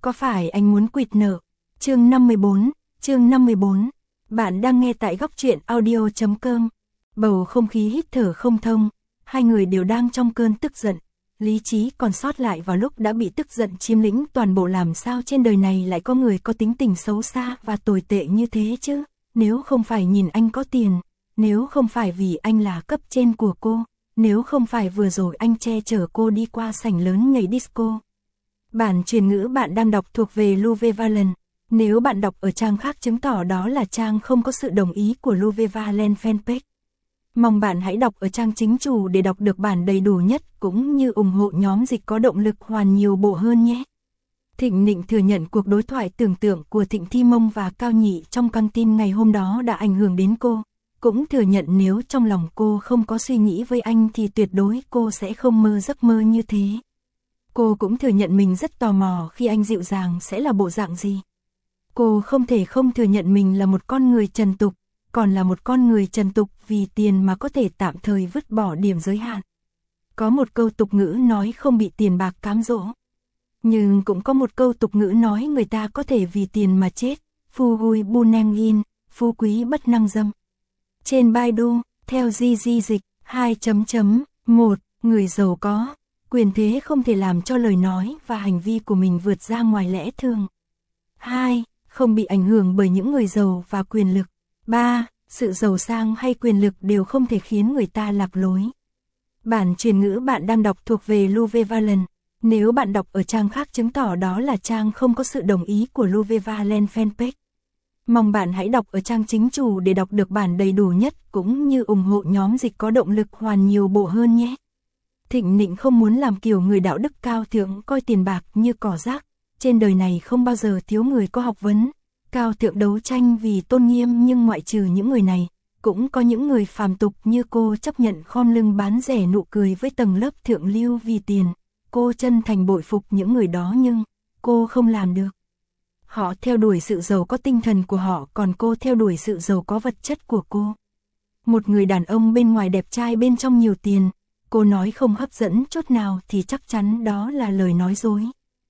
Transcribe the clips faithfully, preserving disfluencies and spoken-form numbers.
Có phải anh muốn quỵt nợ? Chương năm mươi bốn, chương năm mươi bốn. Bạn đang nghe tại góc truyện audio chấm com. Bầu không khí hít thở không thông, hai người đều đang trong cơn tức giận. Lý trí còn sót lại vào lúc đã bị tức giận chiếm lĩnh toàn bộ, làm sao trên đời này lại có người có tính tình xấu xa và tồi tệ như thế chứ? Nếu không phải nhìn anh có tiền, nếu không phải vì anh là cấp trên của cô, nếu không phải vừa rồi anh che chở cô đi qua sảnh lớn nhảy disco. Bản truyền ngữ bạn đang đọc thuộc về Louve Valen. Nếu bạn đọc ở trang khác chứng tỏ đó là trang không có sự đồng ý của Louve Valen fanpage. Mong bạn hãy đọc ở trang chính chủ để đọc được bản đầy đủ nhất cũng như ủng hộ nhóm dịch có động lực hoàn nhiều bộ hơn nhé. Thịnh Nịnh thừa nhận cuộc đối thoại tưởng tượng của Thịnh Thi Mông và Cao Nhị trong căng tin ngày hôm đó đã ảnh hưởng đến cô. Cũng thừa nhận nếu trong lòng cô không có suy nghĩ với anh thì tuyệt đối cô sẽ không mơ giấc mơ như thế. Cô cũng thừa nhận mình rất tò mò khi anh dịu dàng sẽ là bộ dạng gì. Cô không thể không thừa nhận mình là một con người trần tục, còn là một con người trần tục vì tiền mà có thể tạm thời vứt bỏ điểm giới hạn. Có một câu tục ngữ nói không bị tiền bạc cám dỗ. Nhưng cũng có một câu tục ngữ nói người ta có thể vì tiền mà chết, phu gui bu neng in, phú quý bất năng dâm. Trên Baidu, theo Di Di dịch, hai chấm chấm, một, người giàu có, quyền thế không thể làm cho lời nói và hành vi của mình vượt ra ngoài lẽ thường. hai. Không bị ảnh hưởng bởi những người giàu và quyền lực. ba. Sự giàu sang hay quyền lực đều không thể khiến người ta lạc lối. Bản truyền ngữ bạn đang đọc thuộc về Louve Valen. Nếu bạn đọc ở trang khác chứng tỏ đó là trang không có sự đồng ý của Louve Valen fanpage. Mong bạn hãy đọc ở trang chính chủ để đọc được bản đầy đủ nhất cũng như ủng hộ nhóm dịch có động lực hoàn nhiều bộ hơn nhé. Thịnh Nịnh không muốn làm kiểu người đạo đức cao thượng coi tiền bạc như cỏ rác. Trên đời này không bao giờ thiếu người có học vấn, cao thượng đấu tranh vì tôn nghiêm, nhưng ngoại trừ những người này, cũng có những người phàm tục như cô chấp nhận khom lưng bán rẻ nụ cười với tầng lớp thượng lưu vì tiền. Cô chân thành bội phục những người đó nhưng cô không làm được. Họ theo đuổi sự giàu có tinh thần của họ, còn cô theo đuổi sự giàu có vật chất của cô. Một người đàn ông bên ngoài đẹp trai bên trong nhiều tiền, cô nói không hấp dẫn chút nào thì chắc chắn đó là lời nói dối.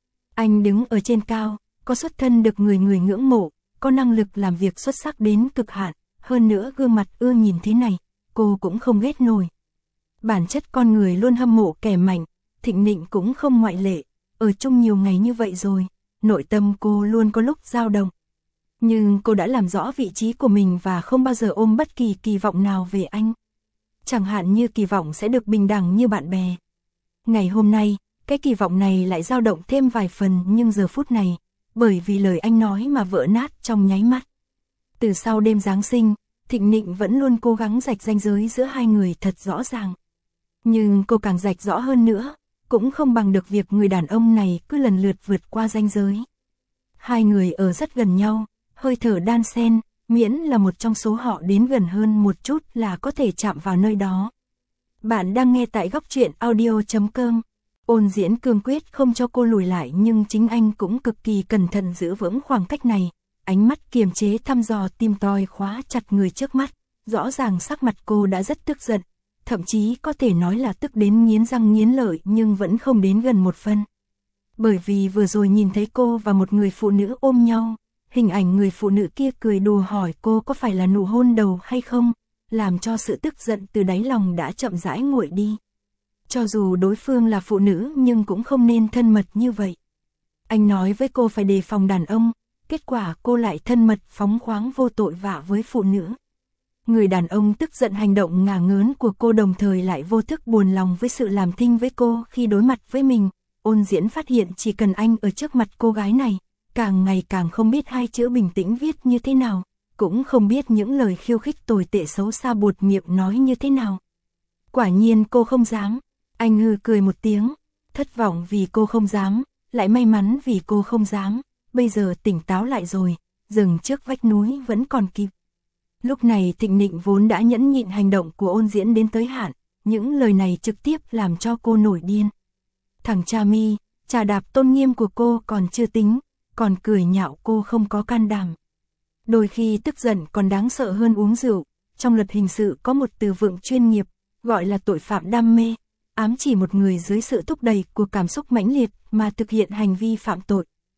Anh đứng ở trên cao, có xuất thân được người người ngưỡng mộ, có năng lực làm việc xuất sắc đến cực hạn, hơn nữa gương mặt ưa nhìn thế này, cô cũng không ghét nổi. Bản chất con người luôn hâm mộ kẻ mạnh, Thịnh Nịnh cũng không ngoại lệ, ở chung nhiều ngày như vậy rồi, nội tâm cô luôn có lúc dao động. Nhưng cô đã làm rõ vị trí của mình và không bao giờ ôm bất kỳ kỳ vọng nào về anh. Chẳng hạn như kỳ vọng sẽ được bình đẳng như bạn bè. Ngày hôm nay, cái kỳ vọng này lại dao động thêm vài phần, nhưng giờ phút này, bởi vì lời anh nói mà vỡ nát trong nháy mắt. Từ sau đêm Giáng sinh, Thịnh Nịnh vẫn luôn cố gắng rạch ranh giới giữa hai người thật rõ ràng. Nhưng cô càng rạch rõ hơn nữa, cũng không bằng được việc người đàn ông này cứ lần lượt vượt qua ranh giới. Hai người ở rất gần nhau, hơi thở đan xen, miễn là một trong số họ đến gần hơn một chút là có thể chạm vào nơi đó. Bạn đang nghe tại góc truyện audio chấm com. Ôn Diễn cương quyết không cho cô lùi lại, nhưng chính anh cũng cực kỳ cẩn thận giữ vững khoảng cách này. Ánh mắt kiềm chế thăm dò tìm tòi khóa chặt người trước mắt. Rõ ràng sắc mặt cô đã rất tức giận, thậm chí có thể nói là tức đến nghiến răng nghiến lợi, nhưng vẫn không đến gần một phân. Bởi vì vừa rồi nhìn thấy cô và một người phụ nữ ôm nhau, hình ảnh người phụ nữ kia cười đùa hỏi cô có phải là nụ hôn đầu hay không, làm cho sự tức giận từ đáy lòng đã chậm rãi nguội đi. Cho dù đối phương là phụ nữ nhưng cũng không nên thân mật như vậy. Anh nói với cô phải đề phòng đàn ông, kết quả cô lại thân mật phóng khoáng vô tội vạ với phụ nữ. Người đàn ông tức giận hành động ngả ngớn của cô, đồng thời lại vô thức buồn lòng với sự làm thinh với cô khi đối mặt với mình. Ôn Diễn phát hiện chỉ cần anh ở trước mặt cô gái này, càng ngày càng không biết hai chữ bình tĩnh viết như thế nào, cũng không biết những lời khiêu khích tồi tệ xấu xa buột miệng nói như thế nào. Quả nhiên cô không dám. Anh hừ cười một tiếng, thất vọng vì cô không dám, lại may mắn vì cô không dám, bây giờ tỉnh táo lại rồi, dừng trước vách núi vẫn còn kịp. Lúc này Thịnh Nịnh vốn đã nhẫn nhịn hành động của Ôn Diễn đến tới hạn, những lời này trực tiếp làm cho cô nổi điên. Thằng cha mi, chà đạp tôn nghiêm của cô còn chưa tính, còn cười nhạo cô không có can đảm. Đôi khi tức giận còn đáng sợ hơn uống rượu, trong luật hình sự có một từ vựng chuyên nghiệp, gọi là tội phạm đam mê, ám chỉ một người dưới sự thúc đẩy của cảm xúc mãnh liệt mà thực hiện hành vi phạm tội.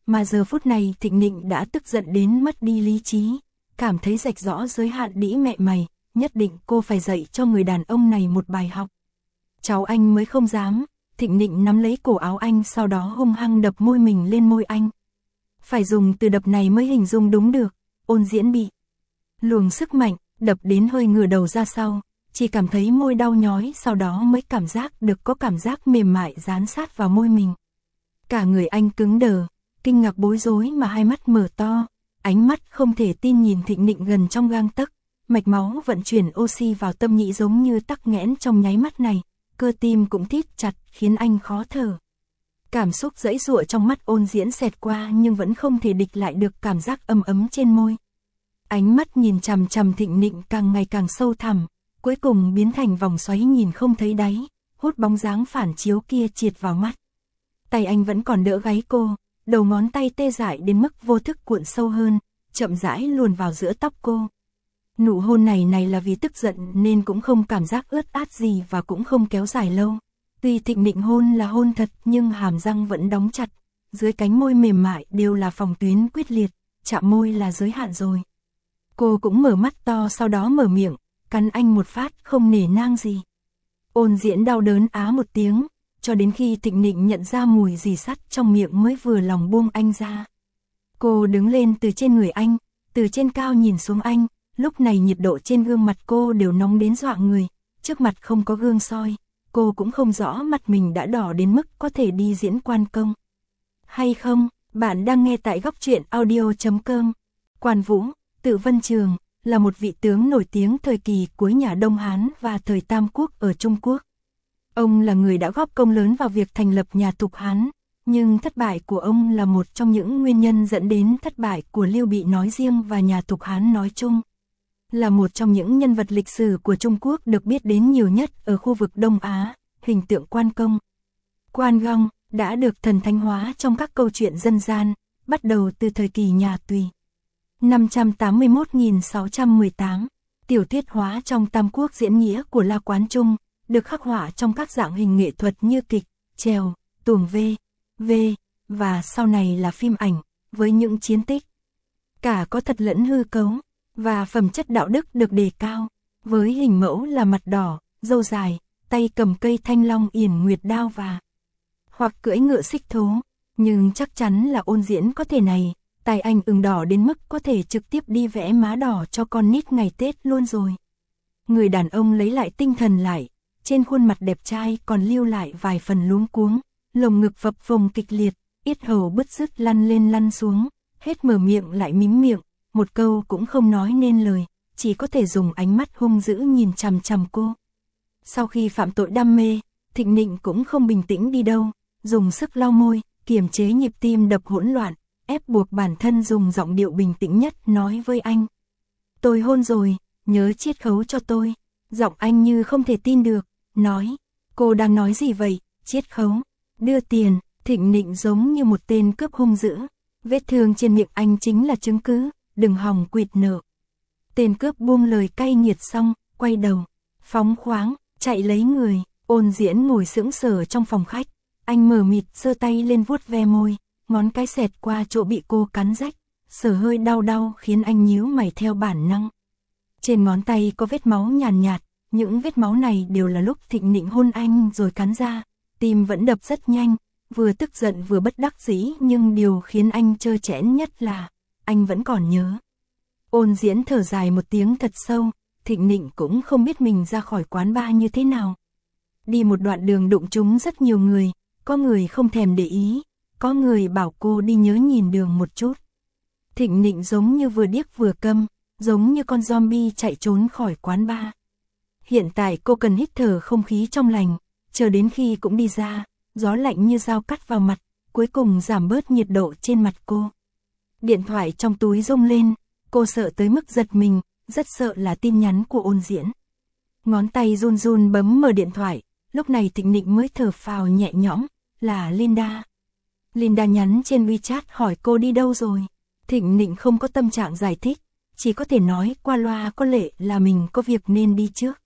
mà giờ phút này Thịnh Nịnh đã tức giận đến mất đi lý trí, cảm thấy rạch rõ giới hạn đĩ mẹ mày, nhất định cô phải dạy cho người đàn ông này một bài học. Cháu anh mới không dám. Thịnh Nịnh nắm lấy cổ áo anh, sau đó hung hăng đập môi mình lên môi anh. Phải dùng từ đập này mới hình dung đúng được. Ôn Diễn bị luồng sức mạnh đập đến hơi ngửa đầu ra sau, chỉ cảm thấy môi đau nhói, sau đó mới cảm giác được có cảm giác mềm mại dán sát vào môi mình. Cả người anh cứng đờ, kinh ngạc bối rối mà hai mắt mở to, ánh mắt không thể tin nhìn Thịnh Nịnh gần trong gang tấc, mạch máu vận chuyển oxy vào tâm nhĩ giống như tắc nghẽn trong nháy mắt này, cơ tim cũng thít chặt khiến anh khó thở. Cảm xúc giãy giụa trong mắt Ôn Diễn xẹt qua nhưng vẫn không thể địch lại được cảm giác ấm ấm trên môi. Ánh mắt nhìn chằm chằm Thịnh Nịnh càng ngày càng sâu thẳm, cuối cùng biến thành vòng xoáy nhìn không thấy đáy, hút bóng dáng phản chiếu kia triệt vào mắt. Tay anh vẫn còn đỡ gáy cô, đầu ngón tay tê dại đến mức vô thức cuộn sâu hơn, chậm rãi luồn vào giữa tóc cô. Nụ hôn này này là vì tức giận nên cũng không cảm giác ướt át gì và cũng không kéo dài lâu. Tuy Thịnh Nịnh hôn là hôn thật nhưng hàm răng vẫn đóng chặt, dưới cánh môi mềm mại đều là phòng tuyến quyết liệt, chạm môi là giới hạn rồi. Cô cũng mở mắt to, sau đó mở miệng, cắn anh một phát không nể nang gì. Ôn Diễn đau đớn á một tiếng, cho đến khi Thịnh Nịnh nhận ra mùi rỉ sắt trong miệng mới vừa lòng buông anh ra. Cô đứng lên từ trên người anh, từ trên cao nhìn xuống anh, lúc này nhiệt độ trên gương mặt cô đều nóng đến dọa người, trước mặt không có gương soi, cô cũng không rõ mặt mình đã đỏ đến mức có thể đi diễn quan công. Hay không, bạn đang nghe tại góc truyện audio chấm com. Quan Vũ, Tự Vân Trường, là một vị tướng nổi tiếng thời kỳ cuối nhà Đông Hán và thời Tam Quốc ở Trung Quốc. Ông là người đã góp công lớn vào việc thành lập nhà Thục Hán, nhưng thất bại của ông là một trong những nguyên nhân dẫn đến thất bại của Lưu Bị nói riêng và nhà Thục Hán nói chung. Là một trong những nhân vật lịch sử của Trung Quốc được biết đến nhiều nhất ở khu vực Đông Á, hình tượng Quan Công, Quan Gong đã được thần thánh hóa trong các câu chuyện dân gian, bắt đầu từ thời kỳ nhà Tùy. năm trăm tám mươi mốt nghìn sáu trăm mười tám, tiểu thuyết hóa trong Tam Quốc diễn nghĩa của La Quán Trung, được khắc họa trong các dạng hình nghệ thuật như kịch, chèo, tuồng v, v, và sau này là phim ảnh, với những chiến tích cả có thật lẫn hư cấu, và phẩm chất đạo đức được đề cao, với hình mẫu là mặt đỏ, râu dài, tay cầm cây thanh long yển nguyệt đao và hoặc cưỡi ngựa xích thố, nhưng chắc chắn là Ôn Diễn có thể này, tay anh ửng đỏ đến mức có thể trực tiếp đi vẽ má đỏ cho con nít ngày Tết luôn rồi. Người đàn ông lấy lại tinh thần lại, trên khuôn mặt đẹp trai còn lưu lại vài phần luống cuống, lồng ngực phập phồng kịch liệt, yết hầu bứt rứt lăn lên lăn xuống, hết mở miệng lại mím miệng, một câu cũng không nói nên lời, chỉ có thể dùng ánh mắt hung dữ nhìn chằm chằm cô. Sau khi phạm tội đam mê, Thịnh Nịnh cũng không bình tĩnh đi đâu, dùng sức lau môi, kiềm chế nhịp tim đập hỗn loạn, ép buộc bản thân dùng giọng điệu bình tĩnh nhất nói với anh. Tôi hôn rồi, nhớ chiết khấu cho tôi. Giọng anh như không thể tin được, nói, cô đang nói gì vậy, chiết khấu, đưa tiền. Thịnh Nịnh giống như một tên cướp hung dữ, vết thương trên miệng anh chính là chứng cứ, đừng hòng quỵt nợ. Tên cướp buông lời cay nghiệt xong, quay đầu, phóng khoáng, chạy lấy người. Ôn Diễn ngồi sững sờ trong phòng khách, anh mờ mịt giơ tay lên vuốt ve môi, ngón cái xẹt qua chỗ bị cô cắn rách, sờ hơi đau đau khiến anh nhíu mày theo bản năng. Trên ngón tay có vết máu nhàn nhạt, những vết máu này đều là lúc Thịnh Nịnh hôn anh rồi cắn ra, tim vẫn đập rất nhanh, vừa tức giận vừa bất đắc dĩ, nhưng điều khiến anh trơ trẽn nhất là anh vẫn còn nhớ. Ôn Diễn thở dài một tiếng thật sâu, Thịnh Nịnh cũng không biết mình ra khỏi quán bar như thế nào. Đi một đoạn đường đụng trúng rất nhiều người, có người không thèm để ý, có người bảo cô đi nhớ nhìn đường một chút. Thịnh Nịnh giống như vừa điếc vừa câm, giống như con zombie chạy trốn khỏi quán bar. Hiện tại cô cần hít thở không khí trong lành, chờ đến khi cũng đi ra, gió lạnh như dao cắt vào mặt, cuối cùng giảm bớt nhiệt độ trên mặt cô. Điện thoại trong túi rung lên, cô sợ tới mức giật mình, rất sợ là tin nhắn của Ôn Diễn. Ngón tay run run bấm mở điện thoại, lúc này Thịnh Nịnh mới thở phào nhẹ nhõm, là Linda. Linda nhắn trên WeChat hỏi cô đi đâu rồi. Thịnh Nịnh không có tâm trạng giải thích, chỉ có thể nói qua loa có lệ là mình có việc nên đi trước.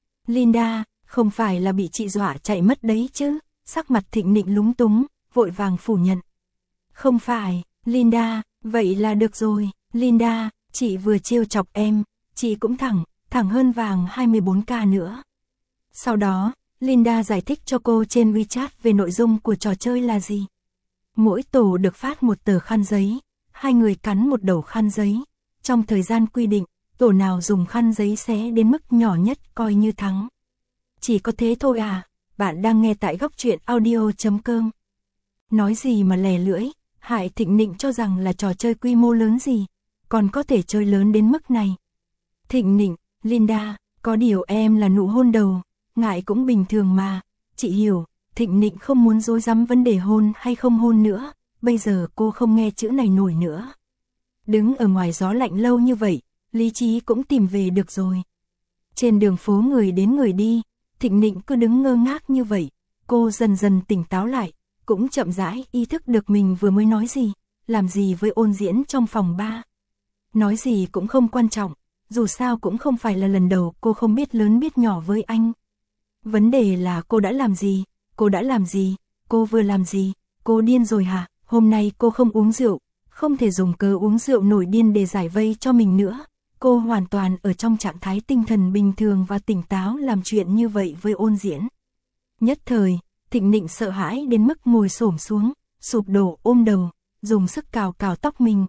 Linda, không phải là bị chị dọa chạy mất đấy chứ? Sắc mặt Thịnh Nịnh lúng túng, vội vàng phủ nhận. Không phải, Linda, vậy là được rồi, Linda, chị vừa trêu chọc em, chị cũng thẳng, thẳng hơn vàng hai mươi bốn ca nữa. Sau đó, Linda giải thích cho cô trên WeChat về nội dung của trò chơi là gì. Mỗi tổ được phát một tờ khăn giấy, hai người cắn một đầu khăn giấy. Trong thời gian quy định, tổ nào dùng khăn giấy xé đến mức nhỏ nhất coi như thắng. Chỉ có thế thôi à, bạn đang nghe tại góc truyện audio chấm com. Nói gì mà lè lưỡi, Hải Thịnh Nịnh cho rằng là trò chơi quy mô lớn gì, còn có thể chơi lớn đến mức này. Thịnh Nịnh, Linda, có điều em là nụ hôn đầu, ngại cũng bình thường mà, chị hiểu. Thịnh Nịnh không muốn dối rắm vấn đề hôn hay không hôn nữa, bây giờ cô không nghe chữ này nổi nữa. Đứng ở ngoài gió lạnh lâu như vậy, lý trí cũng tìm về được rồi. Trên đường phố người đến người đi, Thịnh Nịnh cứ đứng ngơ ngác như vậy, cô dần dần tỉnh táo lại, cũng chậm rãi ý thức được mình vừa mới nói gì, làm gì với Ôn Diễn trong phòng ba. Nói gì cũng không quan trọng, dù sao cũng không phải là lần đầu cô không biết lớn biết nhỏ với anh. Vấn đề là cô đã làm gì, cô đã làm gì, cô vừa làm gì, cô điên rồi hả? Hôm nay cô không uống rượu, không thể dùng cớ uống rượu nổi điên để giải vây cho mình nữa. Cô hoàn toàn ở trong trạng thái tinh thần bình thường và tỉnh táo làm chuyện như vậy với Ôn Diễn. Nhất thời, Thịnh Nịnh sợ hãi đến mức ngồi xổm xuống, sụp đổ ôm đầu, dùng sức cào cào tóc mình.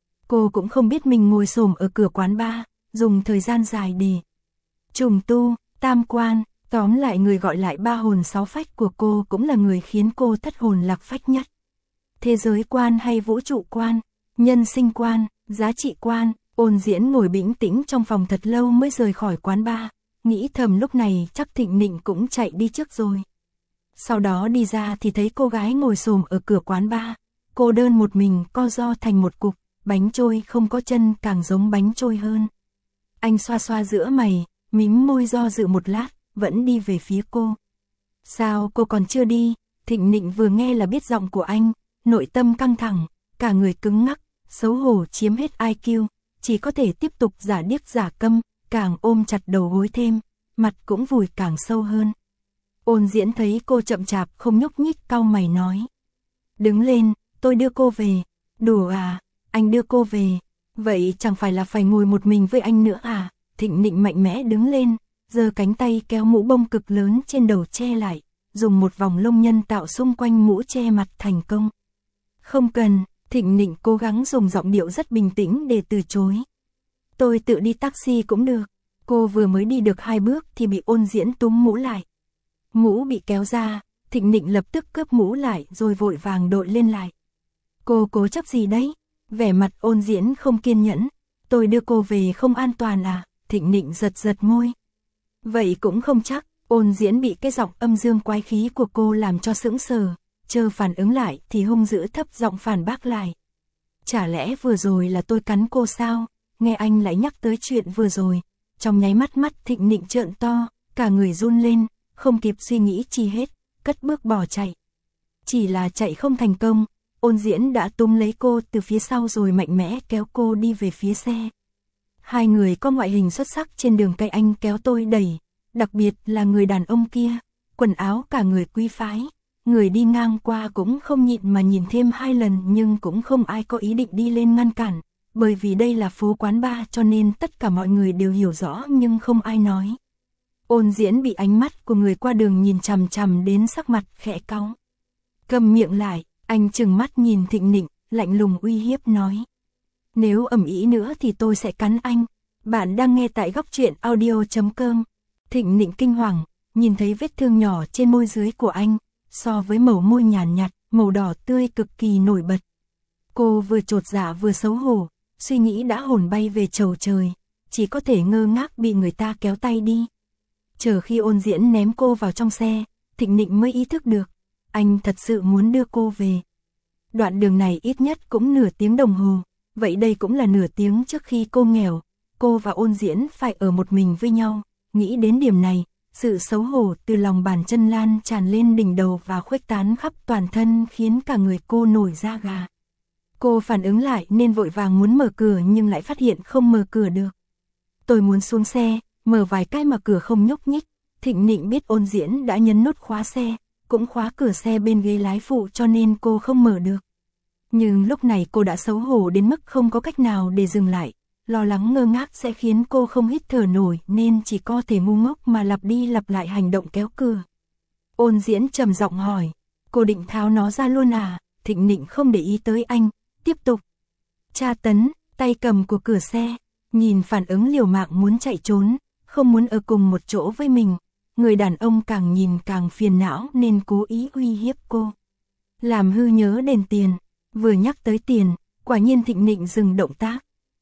Cô cũng không biết mình ngồi xổm ở cửa quán bar, dùng thời gian dài để trùng tu, tam quan, tóm lại người gọi lại ba hồn sáu phách của cô cũng là người khiến cô thất hồn lạc phách nhất. Thế giới quan hay vũ trụ quan, nhân sinh quan, giá trị quan. Ôn Diễn ngồi bĩnh tĩnh trong phòng thật lâu mới rời khỏi quán bar, nghĩ thầm lúc này chắc Thịnh Nịnh cũng chạy đi trước rồi. Sau đó đi ra thì thấy cô gái ngồi xổm ở cửa quán bar, cô đơn một mình co ro thành một cục, bánh trôi không có chân càng giống bánh trôi hơn. Anh xoa xoa giữa mày, mím môi do dự một lát, vẫn đi về phía cô. Sao cô còn chưa đi? Thịnh Nịnh vừa nghe là biết giọng của anh, nội tâm căng thẳng, cả người cứng ngắc, xấu hổ chiếm hết i kiu, chỉ có thể tiếp tục giả điếc giả câm, càng ôm chặt đầu gối thêm, mặt cũng vùi càng sâu hơn. Ôn Diễn thấy cô chậm chạp không nhúc nhích cau mày nói. Đứng lên, tôi đưa cô về. Đùa à, anh đưa cô về, vậy chẳng phải là phải ngồi một mình với anh nữa à? Thịnh Nịnh mạnh mẽ đứng lên, giơ cánh tay kéo mũ bông cực lớn trên đầu che lại, dùng một vòng lông nhân tạo xung quanh mũ che mặt thành công. Không cần, Thịnh Nịnh cố gắng dùng giọng điệu rất bình tĩnh để từ chối. Tôi tự đi taxi cũng được. Cô vừa mới đi được hai bước thì bị Ôn Diễn túm mũ lại. Mũ bị kéo ra, Thịnh Nịnh lập tức cướp mũ lại rồi vội vàng đội lên lại. Cô cố chấp gì đấy? Vẻ mặt Ôn Diễn không kiên nhẫn. Tôi đưa cô về không an toàn à? Thịnh Nịnh giật giật môi. Vậy cũng không chắc. Ôn Diễn bị cái giọng âm dương quái khí của cô làm cho sững sờ, chờ phản ứng lại thì hung dữ thấp giọng phản bác lại. Chả lẽ vừa rồi là tôi cắn cô sao? Nghe anh lại nhắc tới chuyện vừa rồi, trong nháy mắt mắt Thịnh Nịnh trợn to, cả người run lên, không kịp suy nghĩ chi hết, cất bước bỏ chạy. Chỉ là chạy không thành công, Ôn Diễn đã túm lấy cô từ phía sau rồi mạnh mẽ kéo cô đi về phía xe. Hai người có ngoại hình xuất sắc trên đường cây anh kéo tôi đẩy, đặc biệt là người đàn ông kia, quần áo cả người quý phái, người đi ngang qua cũng không nhịn mà nhìn thêm hai lần nhưng cũng không ai có ý định đi lên ngăn cản, bởi vì đây là phố quán bar cho nên tất cả mọi người đều hiểu rõ nhưng không ai nói. Ôn Diễn bị ánh mắt của người qua đường nhìn chằm chằm đến sắc mặt khẽ cau. Cầm miệng lại, anh trừng mắt nhìn Thịnh Nịnh, lạnh lùng uy hiếp nói. Nếu ầm ĩ nữa thì tôi sẽ cắn anh. Bạn đang nghe tại góc truyện audio chấm com. Thịnh Nịnh kinh hoàng, nhìn thấy vết thương nhỏ trên môi dưới của anh, so với màu môi nhàn nhạt, màu đỏ tươi cực kỳ nổi bật. Cô vừa chột dạ vừa xấu hổ, suy nghĩ đã hồn bay về chầu trời, chỉ có thể ngơ ngác bị người ta kéo tay đi. Chờ khi Ôn Diễn ném cô vào trong xe, Thịnh Nịnh mới ý thức được, anh thật sự muốn đưa cô về. Đoạn đường này ít nhất cũng nửa tiếng đồng hồ, vậy đây cũng là nửa tiếng trước khi cô nghèo, cô và Ôn Diễn phải ở một mình với nhau. Nghĩ đến điểm này, sự xấu hổ từ lòng bàn chân lan tràn lên đỉnh đầu và khuếch tán khắp toàn thân khiến cả người cô nổi da gà. Cô phản ứng lại nên vội vàng muốn mở cửa nhưng lại phát hiện không mở cửa được. Tôi muốn xuống xe, mở vài cái mà cửa không nhúc nhích. Thịnh Nịnh biết Ôn Diễn đã nhấn nút khóa xe, cũng khóa cửa xe bên ghế lái phụ cho nên cô không mở được. Nhưng lúc này cô đã xấu hổ đến mức không có cách nào để dừng lại. Lo lắng ngơ ngác sẽ khiến cô không hít thở nổi nên chỉ có thể ngu ngốc mà lặp đi lặp lại hành động kéo cửa. Ôn Diễn trầm giọng hỏi, cô định tháo nó ra luôn à? Thịnh Nịnh không để ý tới anh, tiếp tục tra tấn, tay cầm của cửa xe, nhìn phản ứng liều mạng muốn chạy trốn, không muốn ở cùng một chỗ với mình. Người đàn ông càng nhìn càng phiền não nên cố ý uy hiếp cô. Làm hư nhớ đền tiền, vừa nhắc tới tiền, quả nhiên Thịnh Nịnh dừng động tác.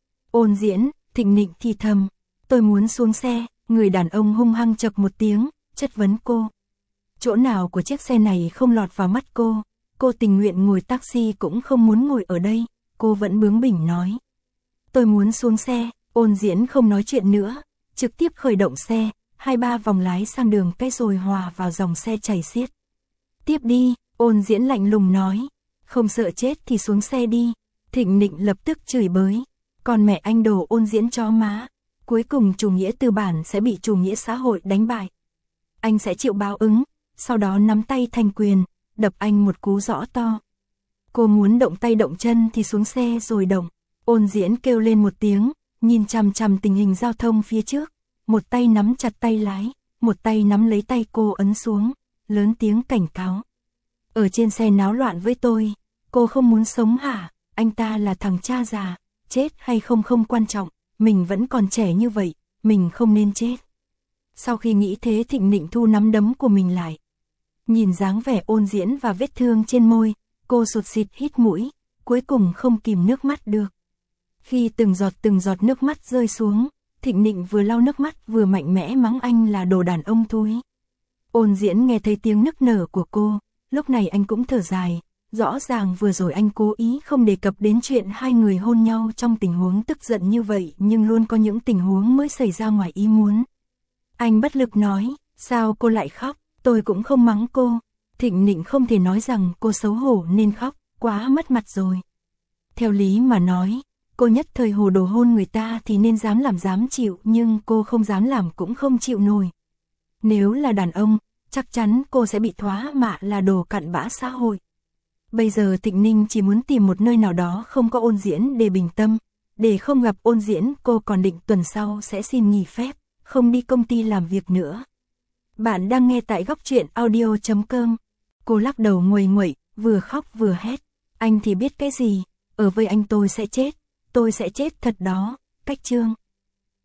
Ôn Diễn, Thịnh Nịnh thì thầm, tôi muốn xuống xe. Người đàn ông hung hăng chậc một tiếng, chất vấn cô. Chỗ nào của chiếc xe này không lọt vào mắt cô, cô tình nguyện ngồi taxi cũng không muốn ngồi ở đây, cô vẫn bướng bỉnh nói. Tôi muốn xuống xe. Ôn Diễn không nói chuyện nữa, trực tiếp khởi động xe, hai ba vòng lái sang đường cái rồi hòa vào dòng xe chảy xiết. Tiếp đi, Ôn Diễn lạnh lùng nói, không sợ chết thì xuống xe đi. Thịnh Nịnh lập tức chửi bới, còn mẹ anh đồ Ôn Diễn chó má, cuối cùng chủ nghĩa tư bản sẽ bị chủ nghĩa xã hội đánh bại. Anh sẽ chịu báo ứng, sau đó nắm tay thành quyền, đập anh một cú rõ to. Cô muốn động tay động chân thì xuống xe rồi động. Ôn Diễn kêu lên một tiếng, nhìn chằm chằm tình hình giao thông phía trước, một tay nắm chặt tay lái, một tay nắm lấy tay cô ấn xuống, lớn tiếng cảnh cáo. Ở trên xe náo loạn với tôi, cô không muốn sống hả? Anh ta là thằng cha già, chết hay không không quan trọng, mình vẫn còn trẻ như vậy, mình không nên chết. Sau khi nghĩ thế Thịnh Nịnh thu nắm đấm của mình lại. Nhìn dáng vẻ Ôn Diễn và vết thương trên môi, cô sụt sịt hít mũi, cuối cùng không kìm nước mắt được. Khi từng giọt từng giọt nước mắt rơi xuống, Thịnh Nịnh vừa lau nước mắt vừa mạnh mẽ mắng anh là đồ đàn ông thúi. Ôn Diễn nghe thấy tiếng nức nở của cô, lúc này anh cũng thở dài, rõ ràng vừa rồi anh cố ý không đề cập đến chuyện hai người hôn nhau trong tình huống tức giận như vậy, nhưng luôn có những tình huống mới xảy ra ngoài ý muốn. Anh bất lực nói, sao cô lại khóc, tôi cũng không mắng cô. Thịnh Nịnh không thể nói rằng cô xấu hổ nên khóc, quá mất mặt rồi. Theo lý mà nói, cô nhất thời hồ đồ hôn người ta thì nên dám làm dám chịu, nhưng cô không dám làm cũng không chịu nổi. Nếu là đàn ông, chắc chắn cô sẽ bị thoá mạ là đồ cặn bã xã hội. Bây giờ Thịnh Ninh chỉ muốn tìm một nơi nào đó không có Ôn Diễn để bình tâm. Để không gặp Ôn Diễn, cô còn định tuần sau sẽ xin nghỉ phép, không đi công ty làm việc nữa. Bạn đang nghe tại góc truyện audio chấm com. Cô lắc đầu nguầy nguậy, vừa khóc vừa hét. Anh thì biết cái gì, ở với anh tôi sẽ chết, tôi sẽ chết thật đó. Cách chương